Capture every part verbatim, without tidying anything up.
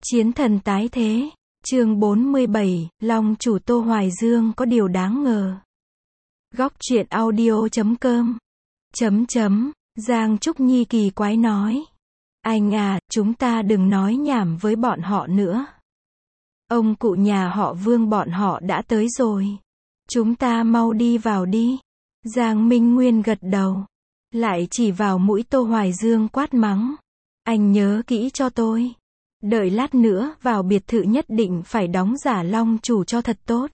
Chiến thần tái thế, chương bốn mươi bảy, Long chủ Tô Hoài Dương có điều đáng ngờ. Góc truyện audio chấm com chấm chấm, Giang Trúc Nhi kỳ quái nói. Anh à, chúng ta đừng nói nhảm với bọn họ nữa. Ông cụ nhà họ Vương bọn họ đã tới rồi. Chúng ta mau đi vào đi. Giang Minh Nguyên gật đầu. Lại chỉ vào mũi Tô Hoài Dương quát mắng. Anh nhớ kỹ cho tôi. Đợi lát nữa vào biệt thự nhất định phải đóng giả Long chủ cho thật tốt.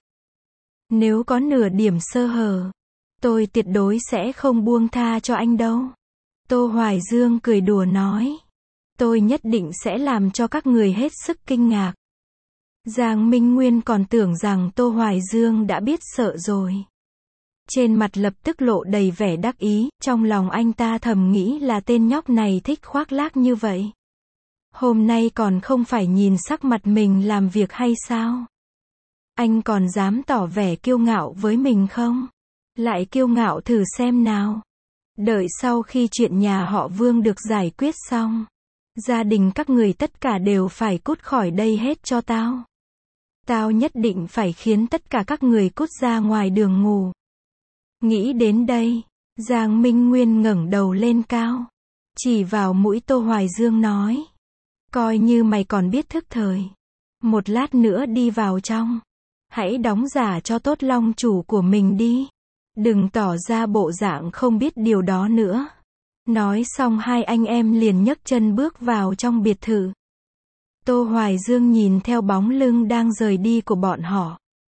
Nếu có nửa điểm sơ hở, tôi tuyệt đối sẽ không buông tha cho anh đâu. Tô Hoài Dương cười đùa nói. Tôi nhất định sẽ làm cho các người hết sức kinh ngạc. Giang Minh Nguyên còn tưởng rằng Tô Hoài Dương đã biết sợ rồi. Trên mặt lập tức lộ đầy vẻ đắc ý, trong lòng anh ta thầm nghĩ là tên nhóc này thích khoác lác như vậy. Hôm nay còn không phải nhìn sắc mặt mình làm việc hay sao? Anh còn dám tỏ vẻ kiêu ngạo với mình không? Lại kiêu ngạo thử xem nào. Đợi sau khi chuyện nhà họ Vương được giải quyết xong, gia đình các người tất cả đều phải cút khỏi đây hết cho tao. Tao nhất định phải khiến tất cả các người cút ra ngoài đường ngủ. Nghĩ đến đây, Giang Minh Nguyên ngẩng đầu lên cao, chỉ vào mũi Tô Hoài Dương nói. Coi như mày còn biết thức thời. Một lát nữa đi vào trong. Hãy đóng giả cho tốt Long chủ của mình đi. Đừng tỏ ra bộ dạng không biết điều đó nữa. Nói xong hai anh em liền nhấc chân bước vào trong biệt thự. Tô Hoài Dương nhìn theo bóng lưng đang rời đi của bọn họ.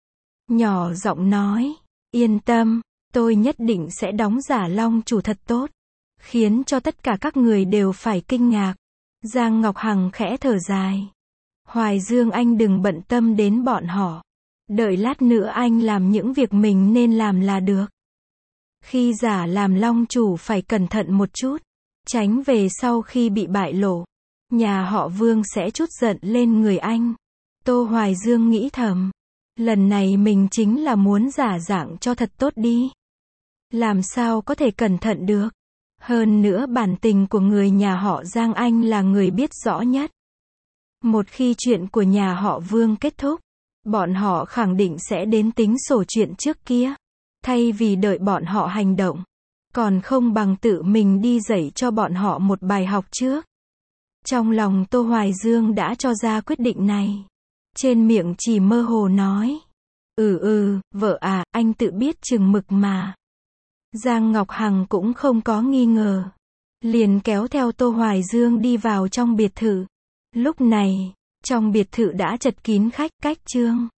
Nhỏ giọng nói. Yên tâm, tôi nhất định sẽ đóng giả Long chủ thật tốt. Khiến cho tất cả các người đều phải kinh ngạc. Giang Ngọc Hằng khẽ thở dài. Hoài Dương anh đừng bận tâm đến bọn họ. Đợi lát nữa anh làm những việc mình nên làm là được. Khi giả làm Long chủ phải cẩn thận một chút. Tránh về sau khi bị bại lộ. Nhà họ Vương sẽ trút giận lên người anh. Tô Hoài Dương nghĩ thầm. Lần này mình chính là muốn giả dạng cho thật tốt đi. Làm sao có thể cẩn thận được. Hơn nữa bản tình của người nhà họ Giang anh là người biết rõ nhất. Một khi chuyện của nhà họ Vương kết thúc, bọn họ khẳng định sẽ đến tính sổ chuyện trước kia. Thay vì đợi bọn họ hành động, còn không bằng tự mình đi dạy cho bọn họ một bài học trước. Trong lòng Tô Hoài Dương đã cho ra quyết định này. Trên miệng chỉ mơ hồ nói. Ừ ừ, vợ à, anh tự biết chừng mực mà. Giang Ngọc Hằng cũng không có nghi ngờ. Liền kéo theo Tô Hoài Dương đi vào trong biệt thự. Lúc này, trong biệt thự đã chật kín khách, cách trương.